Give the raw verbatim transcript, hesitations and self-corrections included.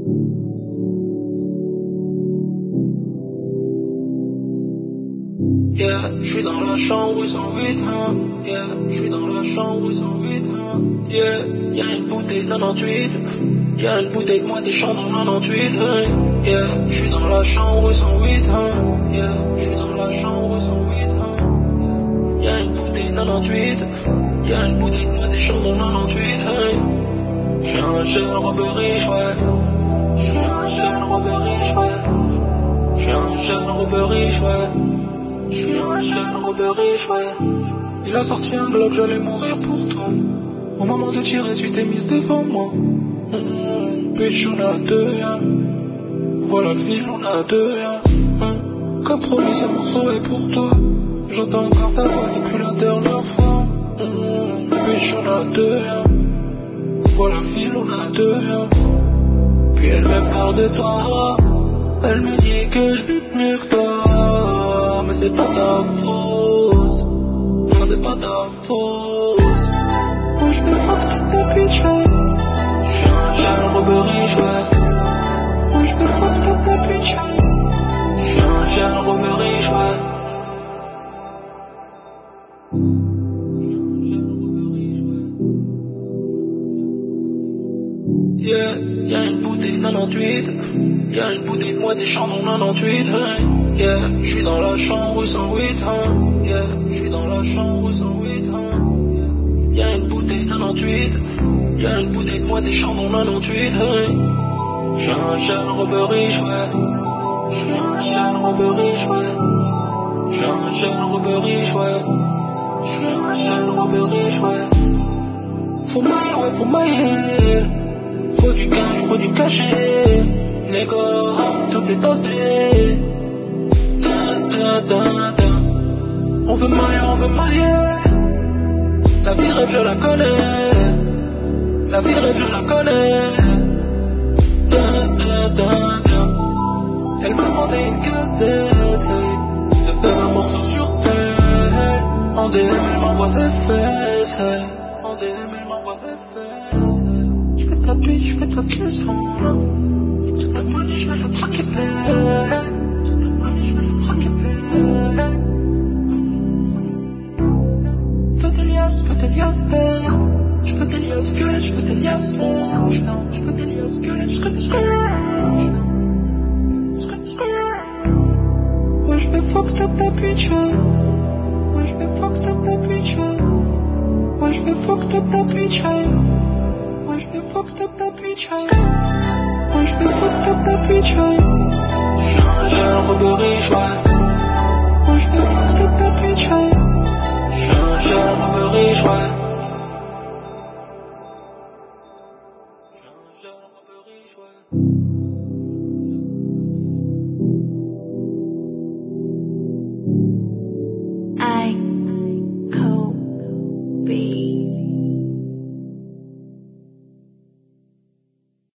Yeah, j'suis dans la chambre cent huit, hein. Yeah, j'suis dans la chambre cent huit, hein. Yeah, y'a une bouteille quatre-vingt-dix-huit. Y'a une bouteille de moi des champs dans quatre-vingt-dix-huit, hein. Yeah, j'suis dans la chambre cent huit, hein. Yeah, j'suis dans la chambre cent huit, hein. Y'a une bouteille quatre-vingt-dix-huit. Y'a une bouteille de moi des champs dans quatre-vingt-dix-huit, hein. J'suis un jeune robber riche, ouais. J'suis un jeune robber riche, ouais. J'suis un jeune robber riche, ouais. J'suis un jeune robber riche, ouais. Il a sorti un bloc, j'allais mourir pour toi. Au moment de tirer, tu t'es mise devant moi. Mmh, bitch, on a deux, hein. Voilà le fil, on a deux, hein. Mmh. Comme promis, ce morceau est pour toi. J'entends encore ta voix depuis la dernière fois. Mmh, bitch, on a deux, hein. Voilà le fil, on a deux, hein. Puis elle me parle de toi. Elle me dit que je vis mieux que toi. Mais c'est pas ta faute. Non, c'est pas ta faute. Moi je me fuck toute ta bitch. J'suis un jeune robber riche, ouais. Moi je me fuck toute ta bitch. J'suis un jeune robber riche, ouais. Yeah, y'a une bouteille quatre-vingt-dix-huit. Y'a une bouteille de moi des champs dans quatre-vingt-dix-huit, hein. Yeah, j'suis dans la chambre cent huit, hein. Yeah, j'suis dans la chambre cent huit, hein. Y'a une bouteille quatre-vingt-dix-huit. Y'a une bouteille de moi des champs dans quatre-vingt-dix-huit, hein. J'suis un jeune robber riche, ouais. J'suis un jeune robber riche, ouais. J'suis un jeune robber riche, ouais. J'suis un jeune robber riche, ouais. Faut mailler, ouais, faut mailler. Faut du cash, faut du cachet. Négo, tout est toasté. Da, da, da, da. On veut mailler, on veut mailler. La vie rêve, je la connais. La vie rêve, je la connais. Da, da, da, da. Elle m'a demandé une casse-tête. De faire un morceau sur elle. En D M, elle m'envoie ses fesses. En D M, elle m'envoie ses fesses. J'fais ta bitch, j'fais ta cuisson. Toute ta money, j'vais la traquer belle. Toute ta money, j'vais la traquer belle. Fais tes liasses, fais tes liasses verts. J'fais tes liasses violettes, j'fais tes liasses verts. J'fais tes liasses violettes, j'scrète, j'scrète. J'scrète, j'scrète. Ouais, j'fais fucked up ta bitch. Ouais, j'fais fucked up ta bitch. Ouais, j'fais fucked up ta bitch. Ouais, j'fais fucked up ta bitch. Ouais, j'fais fucked up ta bitch. J'suis un jeune robber riche, ouais. Ouais, j'fais fucked up